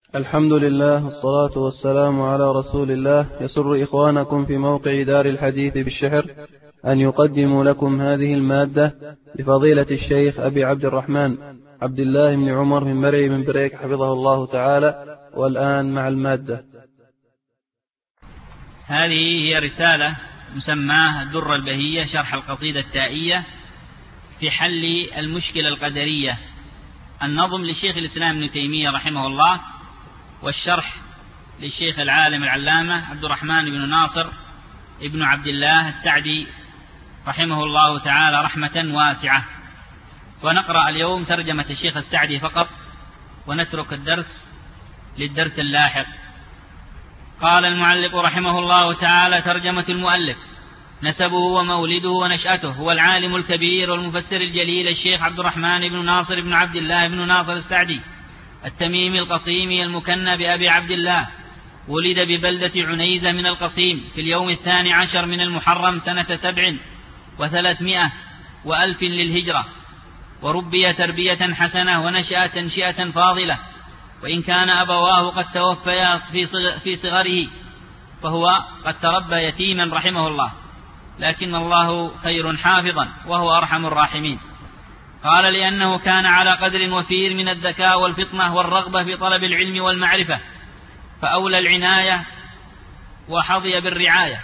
الحمد لله والصلاة والسلام على رسول الله. يسر إخوانكم في موقع دار الحديث بالشحر أن يقدموا لكم هذه المادة لفضيلة الشيخ أبي عبد الرحمن عبد الله بن عمر من مرعي من بريك حفظه الله تعالى. والآن مع المادة. هذه هي رسالة مسماها الدرة البهية شرح القصيدة التائية في حل المشكلة القدرية، النظم لشيخ الإسلام ابن تيمية رحمه الله، والشرح للشيخ العالم العلامة عبد الرحمن بن ناصر ابن عبد الله السعدي رحمه الله تعالى رحمة واسعة. ونقرأ اليوم ترجمة الشيخ السعدي فقط، ونترك الدرس للدرس اللاحق. قال المعلق رحمه الله تعالى: ترجمة المؤلف: نسبه ومولده ونشأته. هو العالم الكبير والمفسر الجليل الشيخ عبد الرحمن بن ناصر بن عبد الله بن ناصر السعدي التميمي القصيمي المكنى بأبي عبد الله. ولد ببلدة عنيزة من القصيم في اليوم 12 من المحرم سنة 700 وألف للهجرة، وربي تربية حسنة ونشأ تنشئة فاضلة. وإن كان أبواه قد توفيا في صغره فهو قد تربى يتيما رحمه الله، لكن الله خير حافظا وهو أرحم الراحمين. قال: لأنه كان على قدر وفير من الذكاء والفطنة والرغبة في طلب العلم والمعرفة، فأولى العناية وحظي بالرعاية.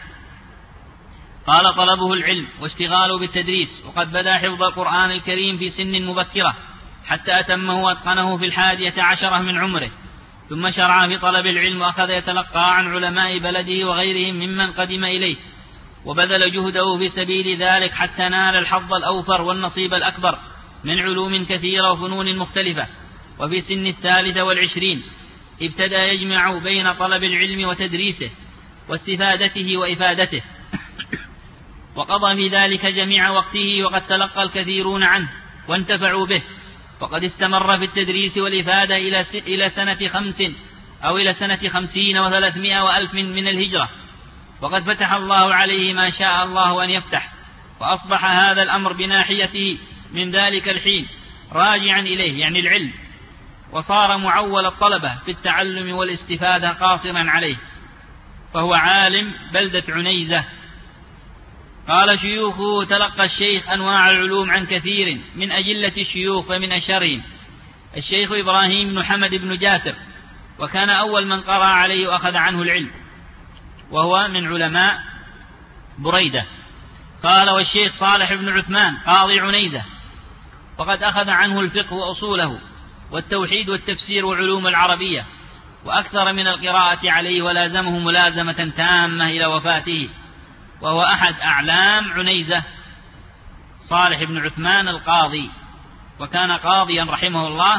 قال: طلبه العلم واشتغاله بالتدريس، وقد بدأ حفظ القرآن الكريم في سن مبكرة حتى أتمه وأتقنه في 11 من عمره، ثم شرع في طلب العلم وأخذ يتلقى عن علماء بلده وغيرهم ممن قدم إليه، وبذل جهده في سبيل ذلك حتى نال الحظ الأوفر والنصيب الأكبر من علوم كثيرة وفنون مختلفة. وفي سن 23 ابتدأ يجمع بين طلب العلم وتدريسه واستفادته وإفادته، وقضى في ذلك جميع وقته، وقد تلقى الكثيرون عنه وانتفعوا به. وقد استمر في التدريس والإفادة إلى سنة 5 أو إلى سنة 50 و300 وألف من الهجرة، وقد فتح الله عليه ما شاء الله أن يفتح، وأصبح هذا الأمر بناحيته من ذلك الحين راجعا إليه، يعني العلم، وصار معول الطلبة في التعلم والاستفادة قاصرا عليه، فهو عالم بلدة عنيزة. قال: شيوخه: تلقى الشيخ أنواع العلوم عن كثير من أجلة الشيوخ، فمن أشهرهم الشيخ إبراهيم بن حمد بن جاسر، وكان أول من قرأ عليه وأخذ عنه العلم، وهو من علماء بريدة. قال: والشيخ صالح بن عثمان قاضي عنيزة، وقد أخذ عنه الفقه وأصوله والتوحيد والتفسير وعلوم العربية، وأكثر من القراءة عليه ولازمه ملازمة تامة إلى وفاته، وهو أحد أعلام عنيزة صالح بن عثمان القاضي، وكان قاضيا رحمه الله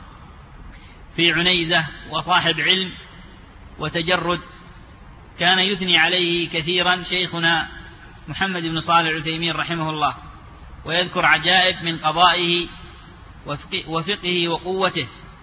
في عنيزة، وصاحب علم وتجرد. كان يثني عليه كثيرا شيخنا محمد بن صالح العثيمين رحمه الله، ويذكر عجائب من قضائه وفقه وقوته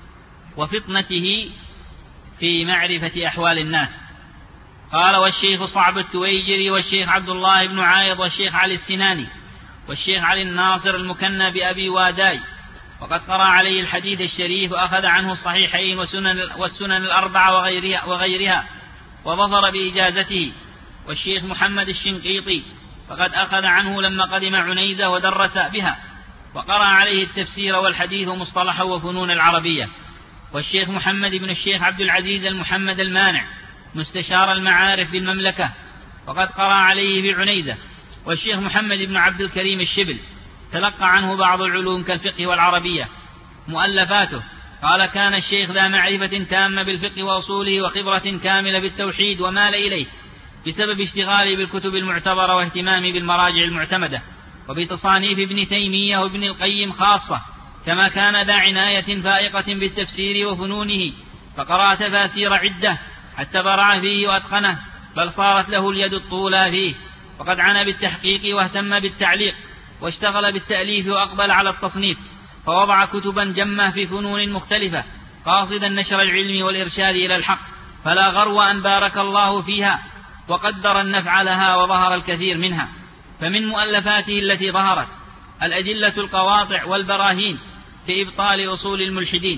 وفطنته في معرفة أحوال الناس. قال: والشيخ صعب التويجري، والشيخ عبد الله بن عايض، والشيخ علي السناني، والشيخ علي الناصر المكنى بأبي واداي، وقد قرأ عليه الحديث الشريف، وأخذ عنه الصحيحين والسنن الأربعة وغيرها، وظفر بإجازته. والشيخ محمد الشنقيطي، فقد أخذ عنه لما قدم عنيزة ودرس بها، وقرأ عليه التفسير والحديث ومصطلحه وفنون العربية. والشيخ محمد بن الشيخ عبد العزيز المحمد المانع مستشار المعارف بالمملكة، وقد قرأ عليه بعنيزة. والشيخ محمد بن عبد الكريم الشبل تلقى عنه بعض العلوم كالفقه والعربية. مؤلفاته: قال: كان الشيخ ذا معرفة تامة بالفقه وأصوله، وخبرة كاملة بالتوحيد، ومال إليه بسبب اشتغاله بالكتب المعتبرة واهتمامه بالمراجع المعتمدة، وبتصانيف ابن تيمية وابن القيم خاصة، كما كان ذا عناية فائقة بالتفسير وفنونه، فقرأ تفاسير عدة حتى برع فيه وأتقنه، بل صارت له اليد الطولى فيه. وقد عنى بالتحقيق واهتم بالتعليق، واشتغل بالتأليف وأقبل على التصنيف، فوضع كتبا جمة في فنون مختلفة، قاصدا نشر العلم والإرشاد إلى الحق، فلا غرو أن بارك الله فيها وقدر النفع لها، وظهر الكثير منها. فمن مؤلفاته التي ظهرت الأدلة القواطع والبراهين في إبطال أصول الملحدين،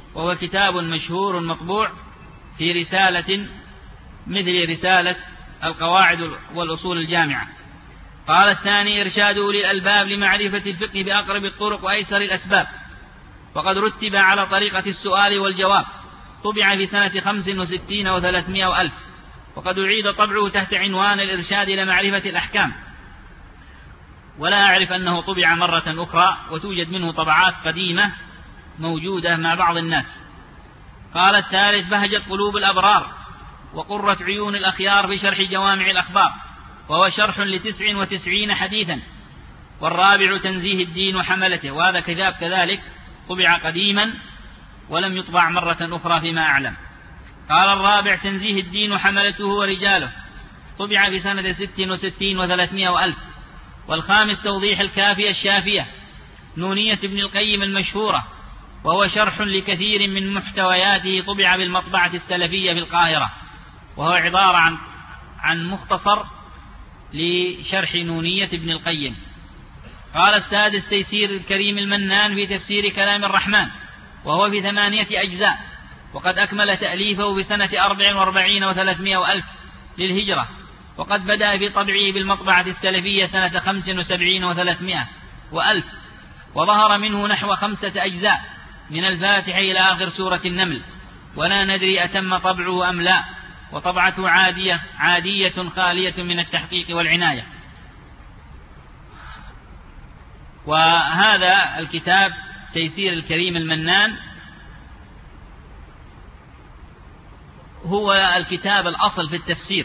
وهو كتاب مشهور مطبوع في رسالة مثل رسالة القواعد والأصول الجامعة. قال الثاني: إرشاد أولي الألباب لمعرفة الفقه بأقرب الطرق وأيسر الأسباب، وقد رتب على طريقة السؤال والجواب، طبع في سنة 65 و300 وألف، وقد أعيد طبعه تحت عنوان الإرشاد إلى معرفة الأحكام، ولا أعرف أنه طبع مرة أخرى، وتوجد منه طبعات قديمة موجودة مع بعض الناس. قال الثالث: بهجت قلوب الأبرار وقرة عيون الأخيار في شرح جوامع الأخبار، وهو شرح ل99 حديثا. والرابع: تنزيه الدين وحملته، وهذا كتاب كذلك طبع قديما ولم يطبع مرة أخرى فيما أعلم. قال الرابع: تنزيه الدين وحملته ورجاله، طبع في سنة 66 و300 وألف. والخامس: توضيح الكافية الشافية، نونية ابن القيم المشهورة، وهو شرح لكثير من محتوياته، طبع بالمطبعة السلفية في القاهرة، وهو عبارة عن مختصر لشرح نونية ابن القيم. قال السادس: تيسير الكريم المنان في تفسير كلام الرحمن، وهو في 8 أجزاء، وقد أكمل تأليفه في سنة 44 و300 وألف للهجرة، وقد بدأ في طبعه بالمطبعة السلفية سنة 75 و300 وألف، وظهر منه نحو 5 أجزاء من الفاتحة إلى آخر سورة النمل، ولا ندري أتم طبعه أم لا، وطبعته عادية خالية من التحقيق والعناية. وهذا الكتاب تيسير الكريم المنان هو الكتاب الأصل في التفسير،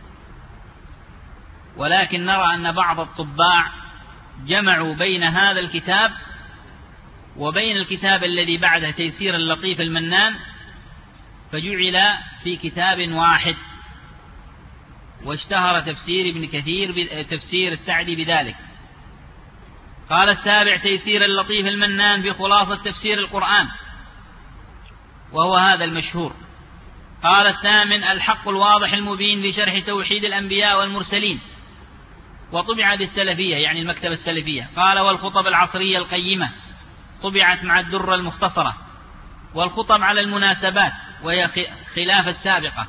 ولكن نرى أن بعض الطباع جمعوا بين هذا الكتاب وبين الكتاب الذي بعده تيسير اللطيف المنان، فجعل في كتاب واحد، واشتهر تفسير ابن كثير تفسير السعدي بذلك. قال السابع: تيسير اللطيف المنان بخلاصة تفسير القرآن، وهو هذا المشهور. قال الثامن: الحق الواضح المبين في شرح توحيد الأنبياء والمرسلين، وطبع بالسلفية يعني المكتبة السلفية. قال: والخطب العصرية القيمة، طبعت مع الدرة المختصرة. والخطب على المناسبات، وهي خلاف السابقة،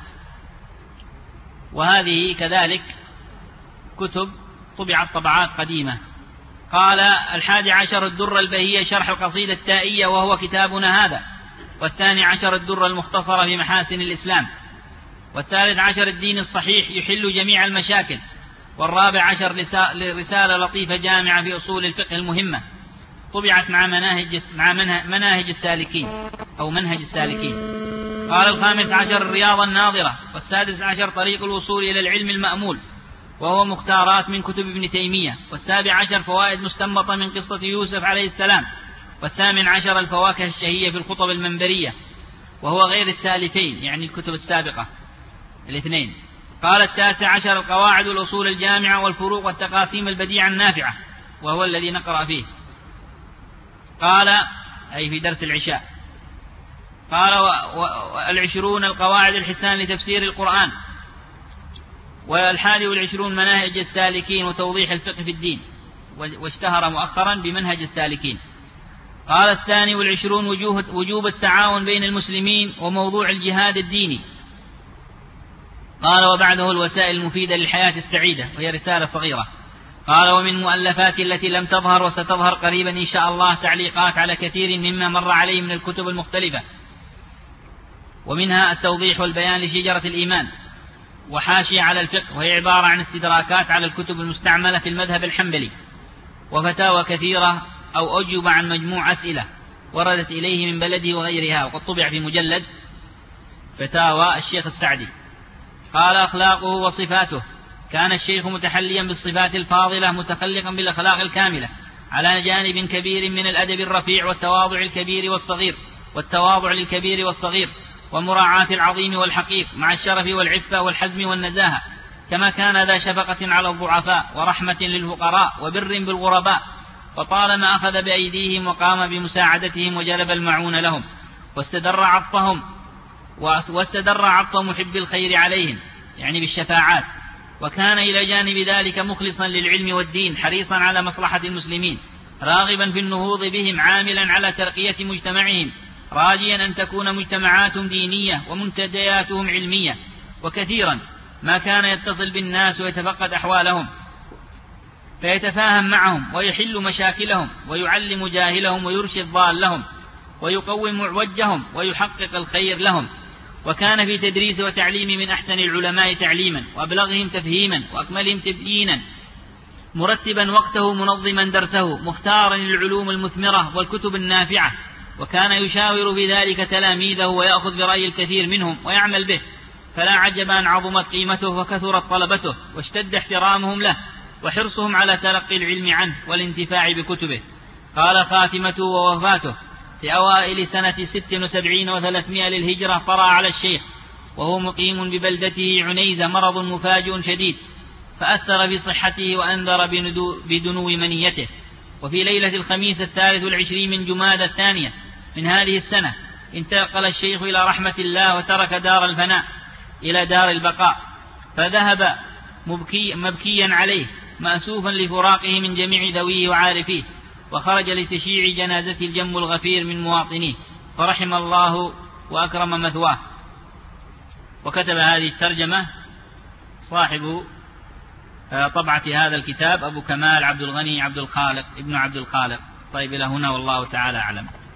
وهذه كذلك كتب طبعت طبعات قديمة. قال: 11 الدرة البهية شرح القصيدة التائية، وهو كتابنا هذا. 12 الدرة المختصرة في محاسن الإسلام. 13 الدين الصحيح يحل جميع المشاكل. 14 رسالة لطيفة جامعة في أصول الفقه المهمة، طبعت مع مناهج السالكين أو منهج السالكين. قال 15 الرياض الناظرة. 16 طريق الوصول إلى العلم المأمول، وهو مختارات من كتب ابن تيمية. 17 فوائد مستنبطة من قصة يوسف عليه السلام. 18 الفواكه الشهية في الخطب المنبرية، وهو غير السالفين يعني الكتب السابقة الاثنين. قال 19 القواعد والأصول الجامعة والفروق والتقاسيم البديعة النافعة، وهو الذي نقرأ فيه. قال أي في درس العشاء. قال 20 القواعد الحسان لتفسير القرآن. 21 مناهج السالكين وتوضيح الفقه في الدين، واشتهر مؤخرا بمنهج السالكين. قال 22 وجوب التعاون بين المسلمين وموضوع الجهاد الديني. قال وبعده الوسائل المفيدة للحياة السعيدة، وهي رسالة صغيرة. قال ومن مؤلفات التي لم تظهر وستظهر قريبا إن شاء الله تعليقات على كثير مما مر عليه من الكتب المختلفة، ومنها التوضيح والبيان لشجرة الإيمان، وحاشية على الفقه، وهي عبارة عن استدراكات على الكتب المستعملة في المذهب الحنبلي، وفتاوى كثيرة أو أجوبة عن مجموع أسئلة وردت إليه من بلده وغيرها، وقد طبع في مجلد فتاوى الشيخ السعدي. قال أخلاقه وصفاته. كان الشيخ متحليا بالصفات الفاضلة متخلقا بالأخلاق الكاملة على جانب كبير من الأدب الرفيع والتواضع الكبير والصغير، والتواضع للكبير والصغير، ومراعاة العظيم والحقيق مع الشرف والعفة والحزم والنزاهة، كما كان ذا شفقة على الضعفاء ورحمة للفقراء وبر بالغرباء، وطالما أخذ بأيديهم وقام بمساعدتهم وجلب المعون لهم، واستدر عطف محب الخير عليهم يعني بالشفاعات، وكان إلى جانب ذلك مخلصا للعلم والدين، حريصا على مصلحة المسلمين، راغبا في النهوض بهم، عاملا على ترقية مجتمعهم راجيا أن تكون مجتمعاتهم دينية ومنتدياتهم علمية، وكثيرا ما كان يتصل بالناس ويتفقد أحوالهم فيتفاهم معهم ويحل مشاكلهم ويعلم جاهلهم ويرشد ضالهم ويقوم معوجهم ويحقق الخير لهم. وكان في تدريس وتعليم من أحسن العلماء تعليما وأبلغهم تفهيما وأكملهم تبيينا، مرتبا وقته منظما درسه، مختارا العلوم المثمرة والكتب النافعة، وكان يشاور بذلك تلاميذه ويأخذ برأي الكثير منهم ويعمل به، فلا عجب أن عظمت قيمته وكثرت طلبته واشتد احترامهم له وحرصهم على تلقي العلم عنه والانتفاع بكتبه. قال خاتمته ووفاته في أوائل سنة 76 و300 للهجرة طرأ على الشيخ وهو مقيم ببلدته عنيزة مرض مفاجئ شديد، فأثر في صحته وأنذر بدنو منيته. وفي ليلة الخميس 23 من جمادى الثانية من هذه السنة انتقل الشيخ إلى رحمة الله وترك دار الفناء إلى دار البقاء، فذهب مبكيا عليه مأسوفا لفراقه من جميع ذويه وعارفيه، وخرج لتشييع جنازته الجم الغفير من مواطنيه، فرحم الله وأكرم مثواه. وكتب هذه الترجمة صاحب طبعة هذا الكتاب أبو كمال عبد الغني عبد الخالق ابن عبد الخالق. طيب إلى هنا والله تعالى أعلم.